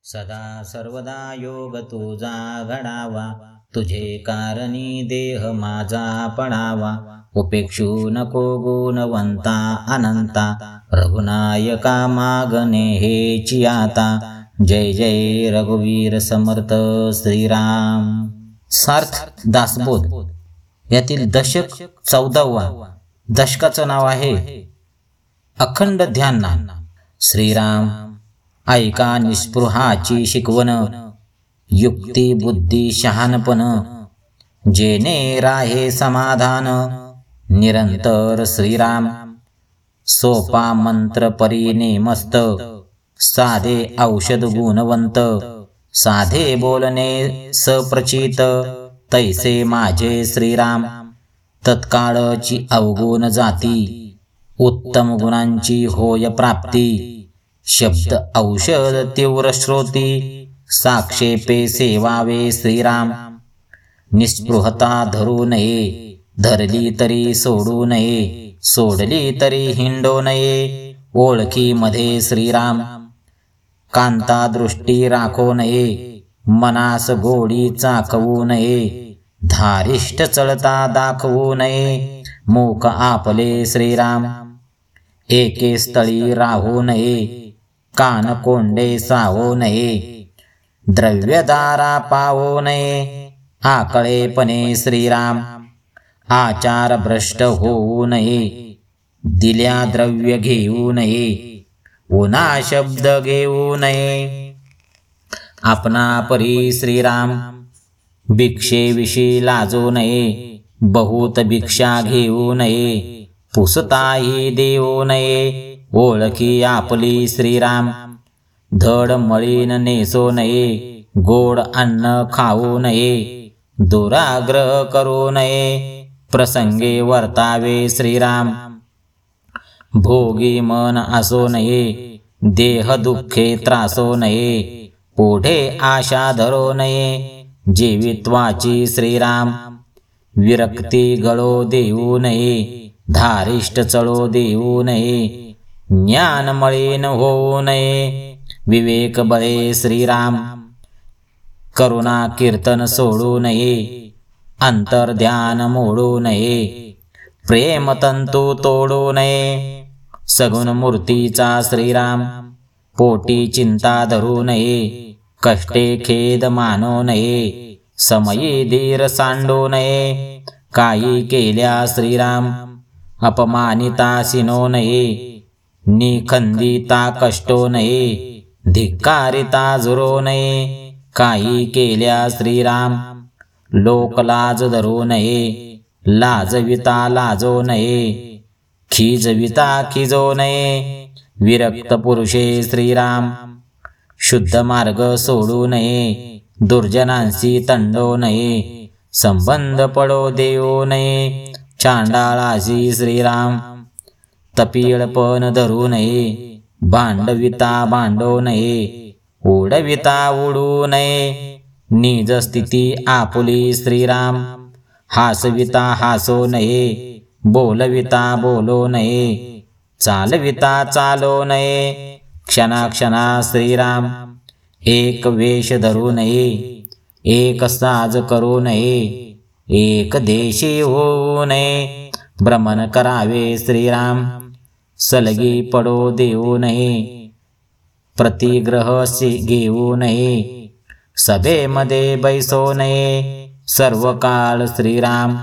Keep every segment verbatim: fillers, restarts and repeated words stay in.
सदा सर्वदा योग तुझा घडावा, तुझे कारणी देह माझा पडावा. उपेक्षू नको गुणवंता अनंता, रघुनायका मागणे हेची आता. जय जय रघुवीर समर्थ श्रीराम. सार्थ दासबोध यातील दशक चौदावा. दशकाचं नाव आहे अखंड ध्यान. श्रीराम ऐका निस्पृहाची शिकवण, युक्ती बुद्धी शहाणपण, जेने राहे समाधान. निरंतर श्रीराम सोपा मंत्र परीने मस्त, साधे औषध गुणवंत. साधे बोलणे सप्रचित, तैसे माझे श्रीराम. तत्काळची अवगुण जाती, उत्तम गुणांची होय प्राप्ती. शब्द औषध तीव्र श्रोती, साक्षेपे सेवावे श्रीराम. निस्पृहता धरू नये, धरली तरी सोडू नये, सोडली तरी हिंडू नये. ओळखीमध्ये श्रीराम कांता दृष्टी राखो नये, मनास गोडी चाकवू नये. धारिष्ट चळता दाखवू नये, मूक आपले श्रीराम. एके स्थळी राहू नये, कान कोंडे सावू नये. द्रव्यदारा पावू नये, आकळेपणे श्रीराम. आचार भ्रष्ट होऊ नये, दिल्या द्रव्य घेऊ नये. उना शब्द घेऊ नये, आपणा परी श्रीराम. भिक्षेविषयी लाजू नये, बहुत भिक्षा घेऊ नये. पुसताही देऊ नये, ओळखी आपली श्रीराम. धड मळीन नेसो नये, गोड अन्न खाऊ नये. दुराग्रह करू नये, प्रसंगे वर्तावे श्रीराम. भोगी मन असो नये, देह दुःखे त्रासो नये. पुढे आशा धरो नये, जीवित्वाची श्रीराम. विरक्ती गळो देऊ नये, धारिष्ट चळो देऊ नये. ज्ञान मळीन होऊ नये, विवेक बळे श्रीराम. करुणा कीर्तन सोडू नये, अंतर्ध्यान मोडू नये. प्रेम तंतू तोडू नये, सगुण मूर्तीचा श्रीराम. पोटी चिंता धरू नये, कष्टे खेद मानू नये. समयी धीर सांडू नये, काही केल्या श्रीराम. अपमानिता सिनो नये, निखंदिता कष्टो नये. धिक्कारिता झुरो नये, काही केल्या श्रीराम. लोकलाज धरू नये, लाजविता लाजो नये. खिजविता खिजो नये, विरक्त पुरुषे श्रीराम. शुद्ध मार्ग सोडू नये, दुर्जनांशी तंडो नये. संबंध पडो देऊ नये, चांडाळाशी श्रीराम. तपीळपण धरू नये, भांडविता भांडो नये. उडविता उडू नये, निज स्थिती आपुली श्रीराम. हासविता हासो नये, बोलविता बोलो नये. चालविता चालो नये, क्षणाक्षणा श्रीराम. एक वेश धरू नये, एक साज करू नये. एक देशी होऊ नये, भ्रमण करावे श्रीराम. सलगी पडो देऊ नये, प्रतिग्रह घेऊ नये. सभेमध्ये बैसो नये, सर्व काळ श्रीराम.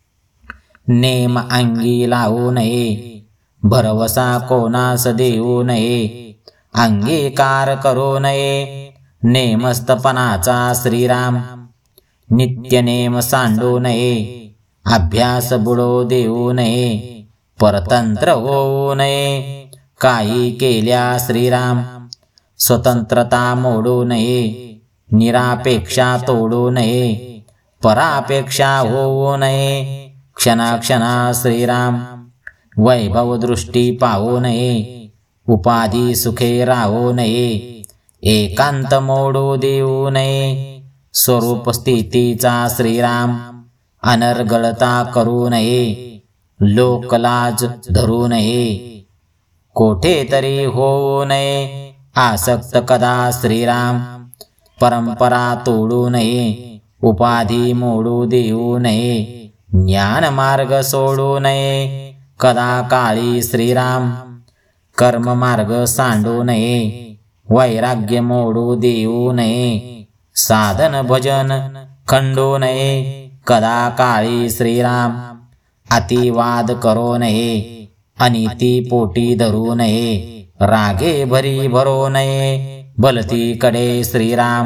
नेम अंगी लावू नये, भरवसा कोणास देऊ नये. अंगीकार करू नये, नेमस्तपणाचा श्रीराम. नित्यनेम सांडू नये, अभ्यास बुडो देऊ नये. परतंत्र होऊ नये, काही केल्या श्रीराम. स्वतंत्रता मोडू नये, निरापेक्षा तोडू नये. परापेक्षा होऊ नये, क्षणाक्षणा श्रीराम. वैभव दृष्टी पाहू नये, उपाधी सुखे राहू नये. एकांत मोडू देऊ नये, स्वरूप स्थितीचा श्रीराम. अनर्गळता करू नये, लोकलाज धरू नये. कोठे तरी होऊ नये, आसक्त कदा श्रीराम परंपरा तोडू नये उपाधी मोडू देऊ नये ज्ञान मार्ग सोडू नये कदा काळी श्रीराम कर्म मार्ग सांडू नये वैराग्य मोडू देऊ नये साधन भजन खंडू नये कदा काळी श्रीराम अतिवाद करो नये अनिती पोटी धरू नये रागे भरी भरो नये भलती कडे श्रीराम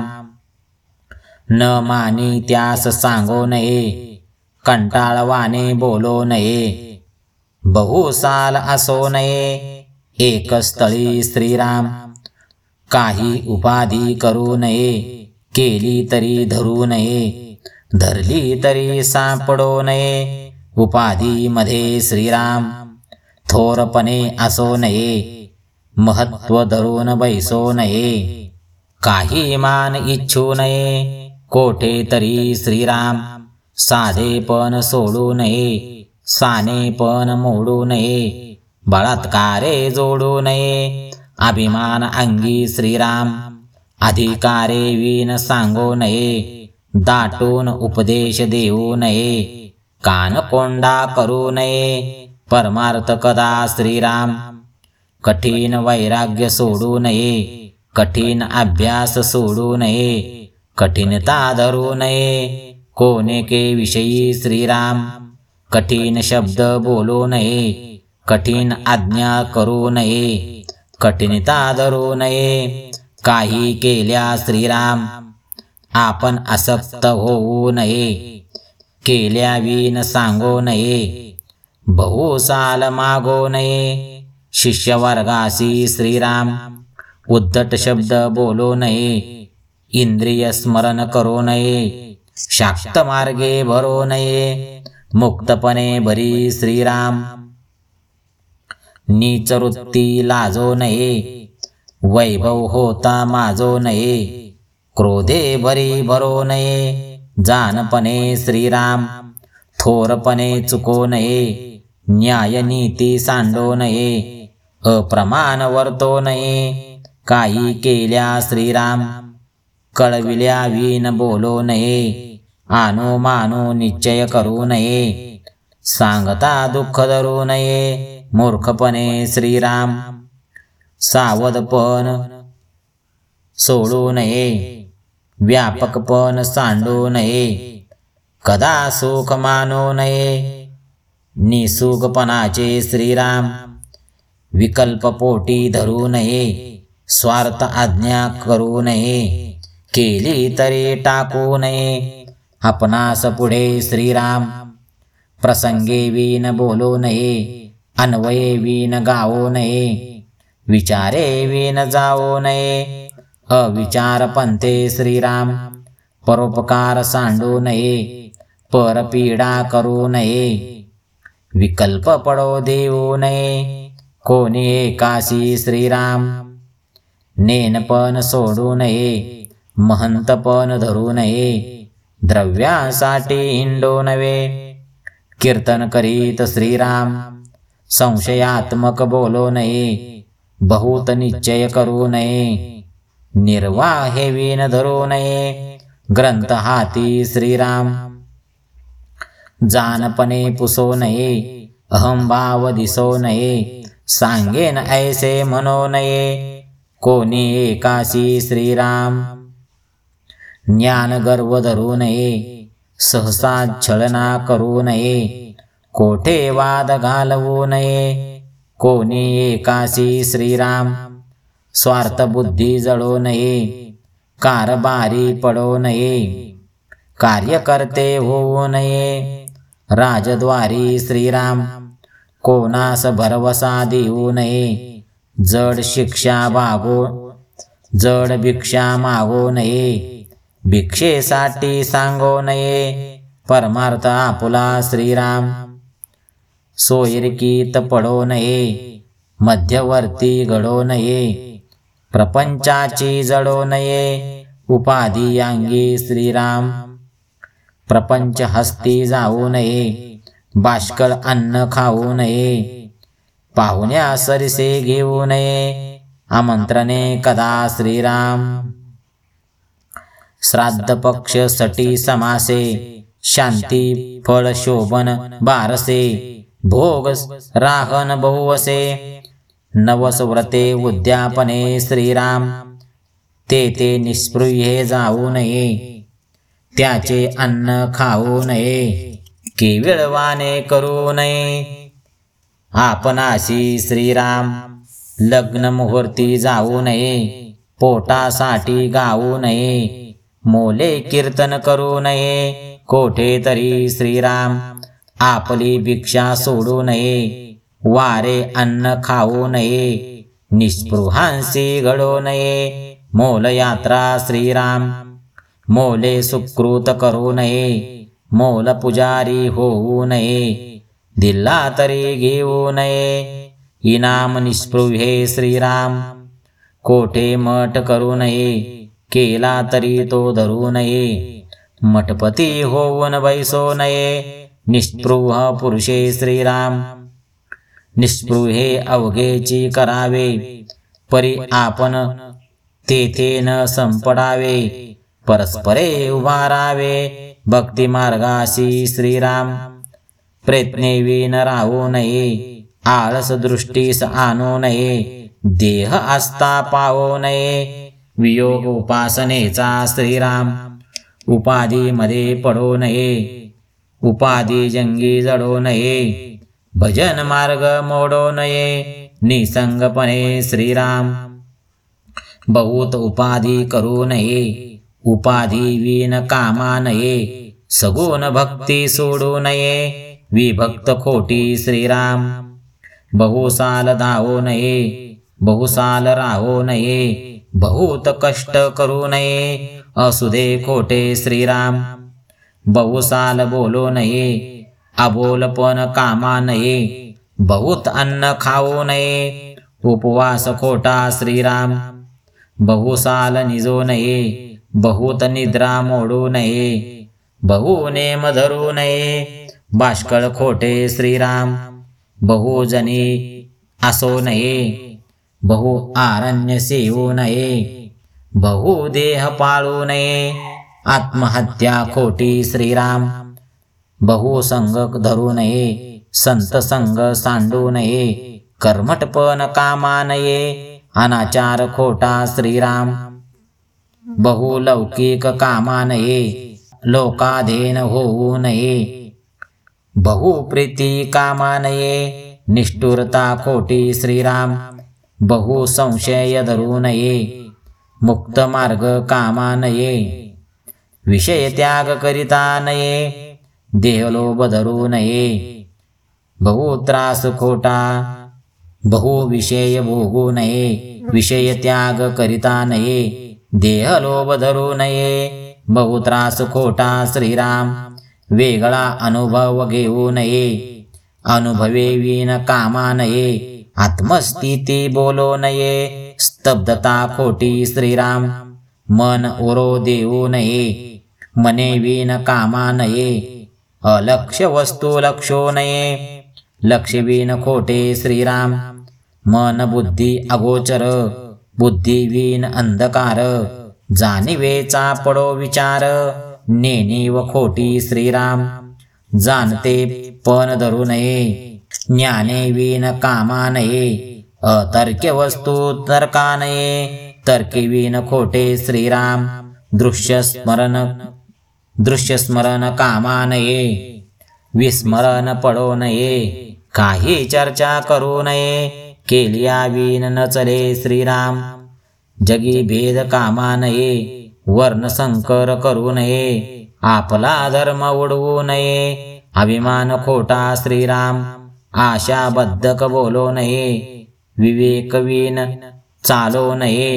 न मानी त्यास सांगो नये कंटाळवाने बोलो नये बहुसाल असो नये एक स्थळी श्रीराम काही उपाधी करू नये केली तरी धरू नये धरली तरी सापडो नये उपाधी मध्ये श्रीराम थोरपणे असो नये महत्व धरून बैसो नये काही मान इच्छू नये कोठे तरी श्रीराम साधेपण सोडू नये सानेपण मोडू नये बळात्कारे जोडू नये अभिमान अंगी श्रीराम अधिकारे विन सांगू नये दाटून उपदेश देऊ नये कानकोंडा करू नये परमार्थ कदा श्रीराम कठीण वैराग्य सोडू नये कठीण अभ्यास सोडू नये कठीणता धरू नये कोणेके विषयी श्रीराम कठीण शब्द बोलू नये कठीण आज्ञा करू नये कठीणता धरू नये काही केल्या श्रीराम आपण आसक्त होऊ नये केल्या विन सांगो नये बहुसाल मागो नये शिष्यवर्गासी श्रीराम उद्धट शब्द बोलो नये इंद्रिय स्मरण करो नये शाक्त मार्गे भरो नये मुक्तपणे भरी श्रीराम नीच वृत्ती लाजो नये वैभव होता माजो नये क्रोधे भरी भरो नये जानपणे श्रीराम थोरपणे चुको नये न्याय नीती सांडो नये अप्रमाण वर्तो नये काही केल्या श्रीराम कळविल्या विन बोलो नये आनो मानो निश्चय करू नये सांगता दुःख धरू नये मूर्खपणे श्रीराम सावधपण सोडू नये व्यापकपण सांडू नये कदा सुख मानू नये निसुगपणाचे श्रीराम विकल्प पोटी धरू नये स्वार्थ आज्ञा करू नये केली तरी टाकू नये आपणास पुढे श्रीराम प्रसंगे विन बोलू नये अन्वये विन गावो नये विचारे विन जावो नये अविचार पंथे श्रीराम परोपकार सांडू नये परपीडा करू नये विकल्प पडो देऊ नये कोणी एकाशी श्रीराम नेनपण सोडू नये महंतपण धरू नये द्रव्यासाठी हिंडो नये कीर्तन करीत श्रीराम संशयात्मक बोलो नये बहुत निश्चय करू नये निर्वाहे विन धरू नये ग्रंथ हाती श्रीराम जानपणे पुसो नये अहंभाव दिसो नये सांगेन ऐसे म्हणो नये कोणी एकाशी श्रीराम ज्ञान गर्व धरू नये सहसा छळना करू नये कोठे वाद घालवू नये कोणी एकाशी श्रीराम स्वार्थ बुद्धी जळो नये कारभारी पडो नये कार्यकर्ते होऊ नये राजद्वारी श्रीराम कोणास भरवसा देऊ नये जड शिक्षा भागो जड भिक्षा मागो नये भिक्षेसाठी सांगो नये परमार्थ आपुला श्रीराम सोयिरकीत पडो नये मध्यवर्ती घडो नये प्रपंचाची जडो नये उपाधी अंगी श्रीराम प्रपंच हस्ती जाऊ नये बाष्कळ अन्न खाऊ नये पाहुण्या सरिसे घेऊ नये आमंत्रणे कदा श्रीराम. श्राद्ध पक्ष सटी समासे शांती फळ शोभन बारसे. भोग राहन बहुवसे नवस व्रते उद्यापने श्रीराम. ते ते निस्पृहे जाऊ नये त्याचे अन्न खाऊ नये. केविळवाने करू नये आपणाशी श्रीराम. लग्न मुहूर्ती जाऊ नये पोटासाठी गाऊ नये. मोले कीर्तन करू नये कोठे तरी श्रीराम. आपली भिक्षा सोडू नये वारे अन्न खाऊ नये. निस्पृहांसी घडू नये मोल यात्रा श्रीराम. मोले सुकृत करू नये मोल पुजारी होऊ नये. दिला तरी घेऊ नये इनाम निस्पृहे श्रीराम. कोठे मठ करू नये केला तरी तो धरू नये. मठपती होऊन बैसो नये निस्पृह पुरुषे श्रीराम. निस्पृहे अवघेची करावे परी आपण तेथे न संपडावे. परस्परे उभारावे भक्ती मार्गाशी श्रीराम. प्रयत्नेविन राहू नये आळस दृष्टीस आणू नये. देह आस्था पाहू नये वियोग उपासनेचा श्रीराम. उपाधी मध्ये पडू नये उपाधी जंगी जडू नये. भजन मार्ग मोडू नये निसंगपणे श्रीराम. बहुत उपाधी करू नये उपाधी विन कामा नये. सगुण भक्ती सोडू नये विभक्त खोटी श्रीराम. बहुसाल धावू नये बहुसाल राहू नये. बहुत कष्ट करू नये असुदे खोटे श्रीराम. बहुसाल बोलू नये अबोलपण कामा नये. बहुत अन्न खाऊ नये उपवास खोटा श्रीराम. बहुसाल निजो नये बहुत निद्रा मोडू नये. बहु नेम धरू नये बाष्कळ खोटे श्रीराम. बहुजनी असो नये बहु आरण्य सेवू नये. बहु देह पाळू नये आत्महत्या खोटी श्रीराम. बहु संग धरू नये संत संग सांडू नये. कर्मटपण कामा नये अनाचार खोटा श्रीराम. बहु लौकिक कामा नये लोकाधीन होऊ नये. बहु प्रीती कामा नये निष्ठुरता खोटी श्रीराम. बहु संशय धरू नये मुक्त मार्ग कामा नये. विषय त्याग करिता नये देहलोभ धरू नये. बहु त्रास खोटा बहु विषय भोगू नये. विषय त्याग करिता नये देहलोभ धरू नये. बहु त्रास खोटा श्रीराम. वेगळा अनुभव घेऊ नये अनुभवे विन कामा नये. आत्मस्थिती बोलो नये स्तब्धता खोटी श्रीराम. मन ओरो देऊ नये मने विन कामा नये. अलक्ष्य वस्तू लक्षो नये लक्ष विन खोटे श्रीराम. मन बुद्धी अगोचर बुद्धी विन अंधकार. जाणिवेचा पडो विचार नेणीव खोटी श्रीराम. जाणते पण धरू नये ज्ञाने विन कामा नये. अतर्क्य वस्तू तर्का नये तर्के विन खोटे श्रीराम. दृश्य स्मरण दृश्य स्मरण कामा नये. विस्मरण पडो नये काही चर्चा करू नये. केलिया विन न चले श्रीराम. जगी भेद कामा नये वर्ण संकर करू नये. आपला धर्म उडवू नये अभिमान खोटा श्रीराम. आशा बद्धक बोलो नये विवेक विन चालो नये.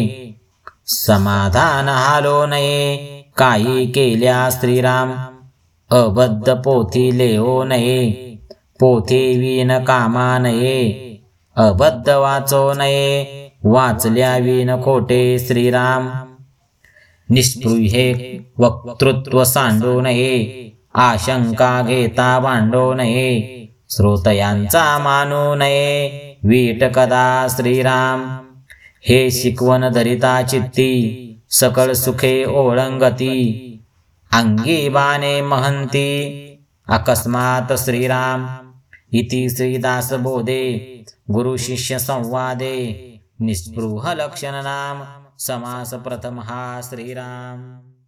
समाधान हालो नये काही केल्या श्रीराम. अबद्ध पोथी लेहो नये पोथी विन कामा नये. अबद्ध वाचो नये वाचल्या विन खोटे श्रीराम. निस्पृहे वक्तृत्व सांडू नये आशंका घेता भांडो नये. श्रोतयांचा मानू नये वीट कदा श्रीराम. हे शिकवण धरिता चित्ती सकळ सुखे ओळंगती अंगी बाणे महंती अकस्मात श्रीराम इति श्रीदास बोधे गुरु शिष्य संवादे निस्पृह लक्षण नाम समास प्रथम हा श्रीराम।